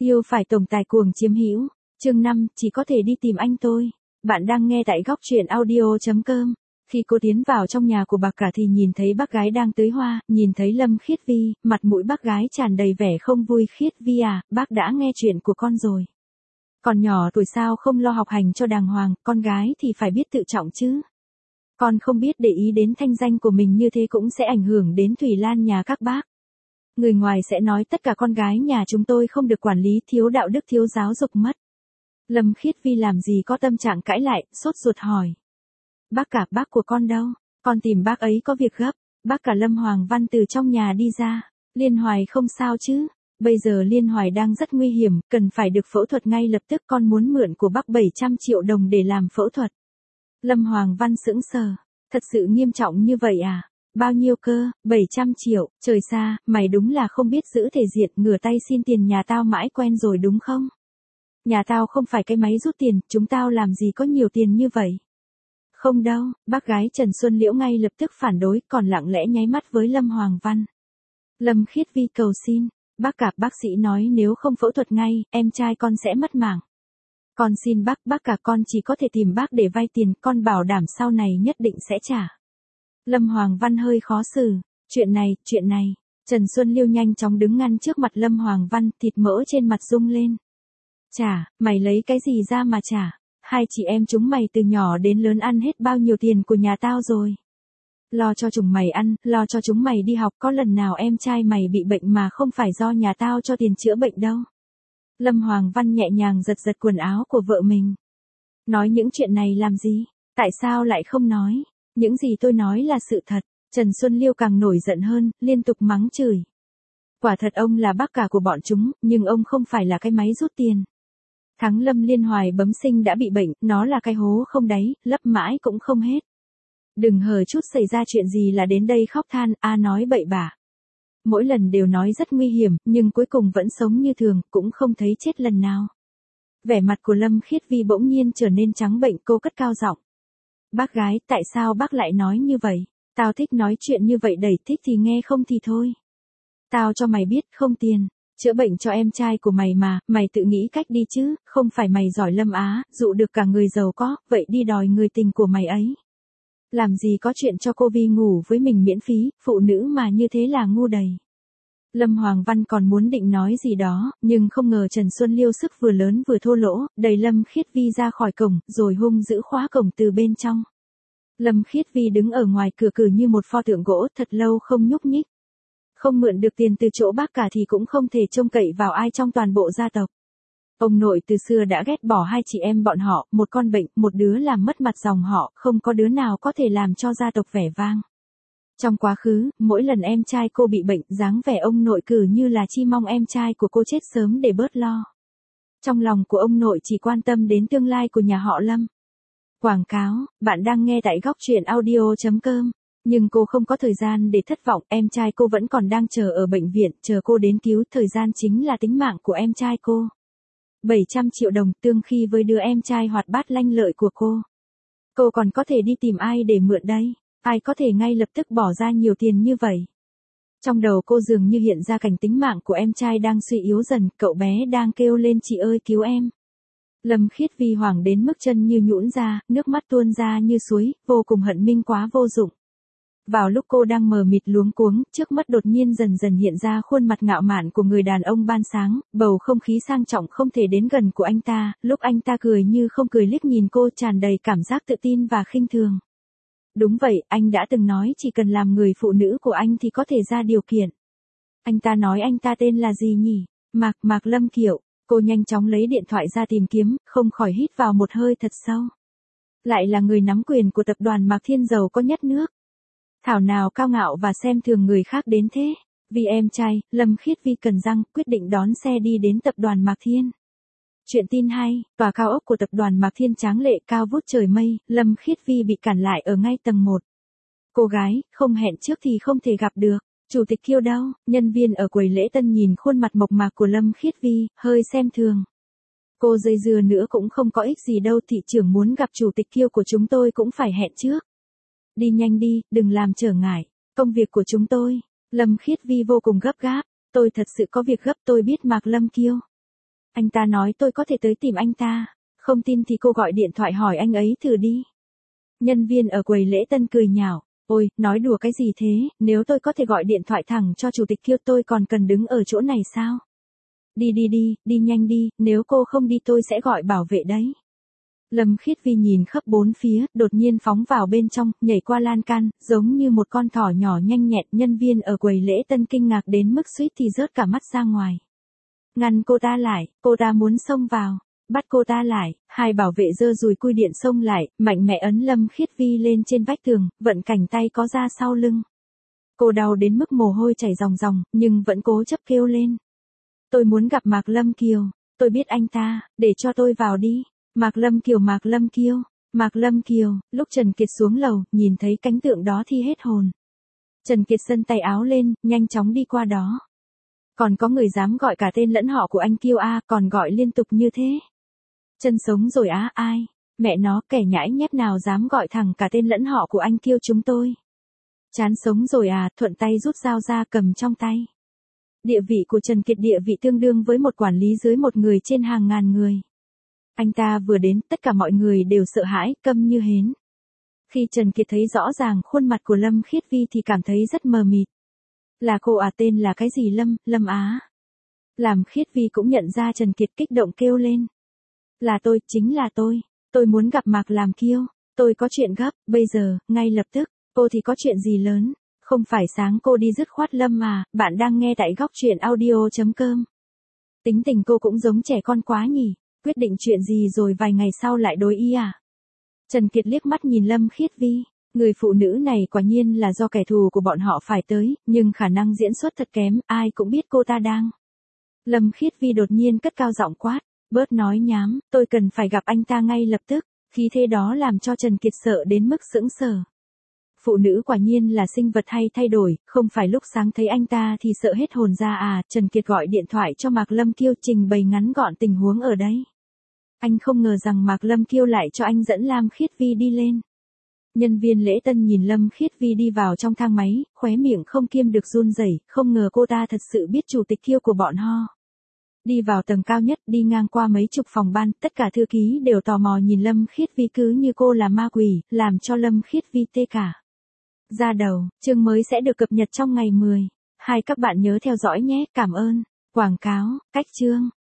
Yêu phải tổng tài cuồng chiếm hữu. Chương 5, chỉ có thể đi tìm anh tôi. Bạn đang nghe tại góc truyện audio.com. Khi cô tiến vào trong nhà của bà cả thì nhìn thấy bác gái đang tưới hoa, nhìn thấy Lâm Khiết Vi, mặt mũi bác gái tràn đầy vẻ không vui. Khiết Vi à, bác đã nghe chuyện của con rồi. Còn nhỏ tuổi sao không lo học hành cho đàng hoàng, con gái thì phải biết tự trọng chứ. Con không biết để ý đến thanh danh của mình như thế cũng sẽ ảnh hưởng đến Thủy Lan nhà các bác. Người ngoài sẽ nói tất cả con gái nhà chúng tôi không được quản lý, thiếu đạo đức, thiếu giáo dục mất. Lâm Khiết Vi làm gì có tâm trạng cãi lại, sốt ruột hỏi. Bác cả, bác của con đâu? Con tìm bác ấy có việc gấp. Bác cả Lâm Hoàng Văn từ trong nhà đi ra. Liên Hoài không sao chứ? Bây giờ Liên Hoài đang rất nguy hiểm, cần phải được phẫu thuật ngay lập tức, con muốn mượn của bác 700 triệu đồng để làm phẫu thuật. Lâm Hoàng Văn sững sờ. Thật sự nghiêm trọng như vậy à? Bao nhiêu cơ? 700 triệu, trời xa, mày đúng là không biết giữ thể diện, ngửa tay xin tiền nhà tao mãi quen rồi đúng không? Nhà tao không phải cái máy rút tiền, chúng tao làm gì có nhiều tiền như vậy. Không đâu, bác gái Trần Xuân Liễu ngay lập tức phản đối, còn lặng lẽ nháy mắt với Lâm Hoàng Văn. Lâm Khiết Vi cầu xin, bác cả, bác sĩ nói nếu không phẫu thuật ngay, em trai con sẽ mất mạng. Con xin bác cả, con chỉ có thể tìm bác để vay tiền, con bảo đảm sau này nhất định sẽ trả. Lâm Hoàng Văn hơi khó xử, chuyện này. Trần Xuân Liêu nhanh chóng đứng ngăn trước mặt Lâm Hoàng Văn, thịt mỡ trên mặt rung lên. Trả, mày lấy cái gì ra mà trả? Hai chị em chúng mày từ nhỏ đến lớn ăn hết bao nhiêu tiền của nhà tao rồi. Lo cho chúng mày ăn, lo cho chúng mày đi học, có lần nào em trai mày bị bệnh mà không phải do nhà tao cho tiền chữa bệnh đâu. Lâm Hoàng Văn nhẹ nhàng giật quần áo của vợ mình. Nói những chuyện này làm gì? Tại sao lại không nói? Những gì tôi nói là sự thật. Trần Xuân Liêu càng nổi giận hơn, liên tục mắng chửi. Quả thật ông là bác cả của bọn chúng, nhưng ông không phải là cái máy rút tiền. Thắng Lâm Liên Hoài bẩm sinh đã bị bệnh, nó là cái hố không đáy, lấp mãi cũng không hết. Đừng hờ chút xảy ra chuyện gì là đến đây khóc than, nói bậy bạ. Mỗi lần đều nói rất nguy hiểm, nhưng cuối cùng vẫn sống như thường, cũng không thấy chết lần nào. Vẻ mặt của Lâm Khiết Vi bỗng nhiên trở nên trắng bệnh, cô cất cao giọng. Bác gái, tại sao bác lại nói như vậy? Tao thích nói chuyện như vậy, đẩy, thích thì nghe, không thì thôi. Tao cho mày biết, không tiền, chữa bệnh cho em trai của mày mà, mày tự nghĩ cách đi chứ, không phải mày giỏi Lâm Á, dụ được cả người giàu có, vậy đi đòi người tình của mày ấy. Làm gì có chuyện cho cô Vi ngủ với mình miễn phí, phụ nữ mà như thế là ngu đầy. Lâm Hoàng Văn còn muốn định nói gì đó, nhưng không ngờ Trần Xuân Liêu sức vừa lớn vừa thô lỗ, đẩy Lâm Khiết Vi ra khỏi cổng, rồi hung dữ khóa cổng từ bên trong. Lâm Khiết Vi đứng ở ngoài cửa như một pho tượng gỗ, thật lâu không nhúc nhích. Không mượn được tiền từ chỗ bác cả thì cũng không thể trông cậy vào ai trong toàn bộ gia tộc. Ông nội từ xưa đã ghét bỏ hai chị em bọn họ, một con bệnh, một đứa làm mất mặt dòng họ, không có đứa nào có thể làm cho gia tộc vẻ vang. Trong quá khứ, mỗi lần em trai cô bị bệnh, dáng vẻ ông nội cứ như là chi mong em trai của cô chết sớm để bớt lo. Trong lòng của ông nội chỉ quan tâm đến tương lai của nhà họ Lâm. Quảng cáo, bạn đang nghe tại góc truyện audio.com. Nhưng cô không có thời gian để thất vọng, em trai cô vẫn còn đang chờ ở bệnh viện, chờ cô đến cứu, thời gian chính là tính mạng của em trai cô. 700 triệu đồng tương khi với đứa em trai hoạt bát lanh lợi của cô. Cô còn có thể đi tìm ai để mượn đây? Ai có thể ngay lập tức bỏ ra nhiều tiền như vậy? Trong đầu cô dường như hiện ra cảnh tính mạng của em trai đang suy yếu dần, cậu bé đang kêu lên chị ơi cứu em. Lâm Khiết Vi hoảng đến mức chân như nhũn ra, nước mắt tuôn ra như suối, vô cùng hận Minh quá vô dụng. Vào lúc cô đang mờ mịt luống cuống, trước mắt đột nhiên dần hiện ra khuôn mặt ngạo mạn của người đàn ông ban sáng, bầu không khí sang trọng không thể đến gần của anh ta, lúc anh ta cười như không cười liếc nhìn cô tràn đầy cảm giác tự tin và khinh thường. Đúng vậy, anh đã từng nói chỉ cần làm người phụ nữ của anh thì có thể ra điều kiện. Anh ta nói anh ta tên là gì nhỉ? Mạc Lâm Kiệu. Cô nhanh chóng lấy điện thoại ra tìm kiếm, không khỏi hít vào một hơi thật sâu. Lại là người nắm quyền của tập đoàn Mạc Thiên giàu có nhất nước. Thảo nào cao ngạo và xem thường người khác đến thế. Vì em trai, Lâm Khiết Vi cần răng, quyết định đón xe đi đến tập đoàn Mạc Thiên. Chuyện tin hay, tòa cao ốc của tập đoàn Mạc Thiên tráng lệ cao vút trời mây, Lâm Khiết Vi bị cản lại ở ngay tầng 1. Cô gái, không hẹn trước thì không thể gặp được. Chủ tịch Kiêu đâu? Nhân viên ở quầy lễ tân nhìn khuôn mặt mộc mạc của Lâm Khiết Vi, hơi xem thường. Cô dây dưa nữa cũng không có ích gì đâu, thị trưởng muốn gặp chủ tịch Kiêu của chúng tôi cũng phải hẹn trước. Đi nhanh đi, đừng làm trở ngại công việc của chúng tôi. Lâm Khiết Vi vô cùng gấp gáp. Tôi thật sự có việc gấp, tôi biết Mạc Lâm Kiêu. Anh ta nói tôi có thể tới tìm anh ta. Không tin thì cô gọi điện thoại hỏi anh ấy thử đi. Nhân viên ở quầy lễ tân cười nhạo. Ôi, nói đùa cái gì thế, nếu tôi có thể gọi điện thoại thẳng cho chủ tịch Kiêu tôi còn cần đứng ở chỗ này sao? Đi nhanh đi, nếu cô không đi tôi sẽ gọi bảo vệ đấy. Lâm Khiết Vi nhìn khắp bốn phía, đột nhiên phóng vào bên trong, nhảy qua lan can, giống như một con thỏ nhỏ nhanh nhẹn. Nhân viên ở quầy lễ tân kinh ngạc đến mức suýt thì rớt cả mắt ra ngoài. Ngăn cô ta lại, cô ta muốn xông vào. Bắt cô ta lại, hai bảo vệ giơ dùi cui điện xông lại, mạnh mẽ ấn Lâm Khiết Vi lên trên vách tường, vận cảnh tay có ra sau lưng. Cô đau đến mức mồ hôi chảy ròng ròng, nhưng vẫn cố chấp kêu lên. Tôi muốn gặp Mạc Lâm Kiều, tôi biết anh ta, để cho tôi vào đi. Mạc Lâm Kiều, lúc Trần Kiệt xuống lầu, nhìn thấy cảnh tượng đó thì hết hồn. Trần Kiệt xân tay áo lên, nhanh chóng đi qua đó. Còn có người dám gọi cả tên lẫn họ của anh Kiêu à, còn gọi liên tục như thế. Chân sống rồi á, ai? Mẹ nó, kẻ nhãi nhép nào dám gọi thẳng cả tên lẫn họ của anh Kiêu chúng tôi. Chán sống rồi à, thuận tay rút dao ra cầm trong tay. Địa vị của Trần Kiệt địa vị tương đương với một quản lý dưới một người trên hàng ngàn người. Anh ta vừa đến, tất cả mọi người đều sợ hãi, câm như hến. Khi Trần Kiệt thấy rõ ràng khuôn mặt của Lâm Khiết Vi thì cảm thấy rất mờ mịt. Là cô à, tên là cái gì Lâm Á. Làm Khiết Vi cũng nhận ra Trần Kiệt, kích động kêu lên. Là tôi, chính là tôi muốn gặp Mạc Làm Kiêu, tôi có chuyện gấp, bây giờ, ngay lập tức. Cô thì có chuyện gì lớn, không phải sáng cô đi dứt khoát Lâm à, bạn đang nghe tại góc truyện audio.com. Tính tình cô cũng giống trẻ con quá nhỉ, quyết định chuyện gì rồi vài ngày sau lại đối ý à. Trần Kiệt liếc mắt nhìn Lâm Khiết Vi, người phụ nữ này quả nhiên là do kẻ thù của bọn họ phải tới, nhưng khả năng diễn xuất thật kém, ai cũng biết cô ta đang. Lâm Khiết Vi đột nhiên cất cao giọng quát, bớt nói nhám, tôi cần phải gặp anh ta ngay lập tức, khí thế đó làm cho Trần Kiệt sợ đến mức sững sờ. Phụ nữ quả nhiên là sinh vật hay thay đổi, không phải lúc sáng thấy anh ta thì sợ hết hồn ra à. Trần Kiệt gọi điện thoại cho Mạc Lâm Kiêu trình bày ngắn gọn tình huống ở đây. Anh không ngờ rằng Mạc Lâm Kiêu lại cho anh dẫn Lam Khiết Vi đi lên. Nhân viên lễ tân nhìn Lâm Khiết Vi đi vào trong thang máy, khóe miệng không kiêm được run rẩy, không ngờ cô ta thật sự biết chủ tịch Kiêu của bọn họ. Đi vào tầng cao nhất, đi ngang qua mấy chục phòng ban, tất cả thư ký đều tò mò nhìn Lâm Khiết Vi cứ như cô là ma quỷ, làm cho Lâm Khiết Vi tê cả ra đầu. Chương mới sẽ được cập nhật trong ngày 10. Các bạn nhớ theo dõi nhé, cảm ơn. Quảng cáo, cách chương.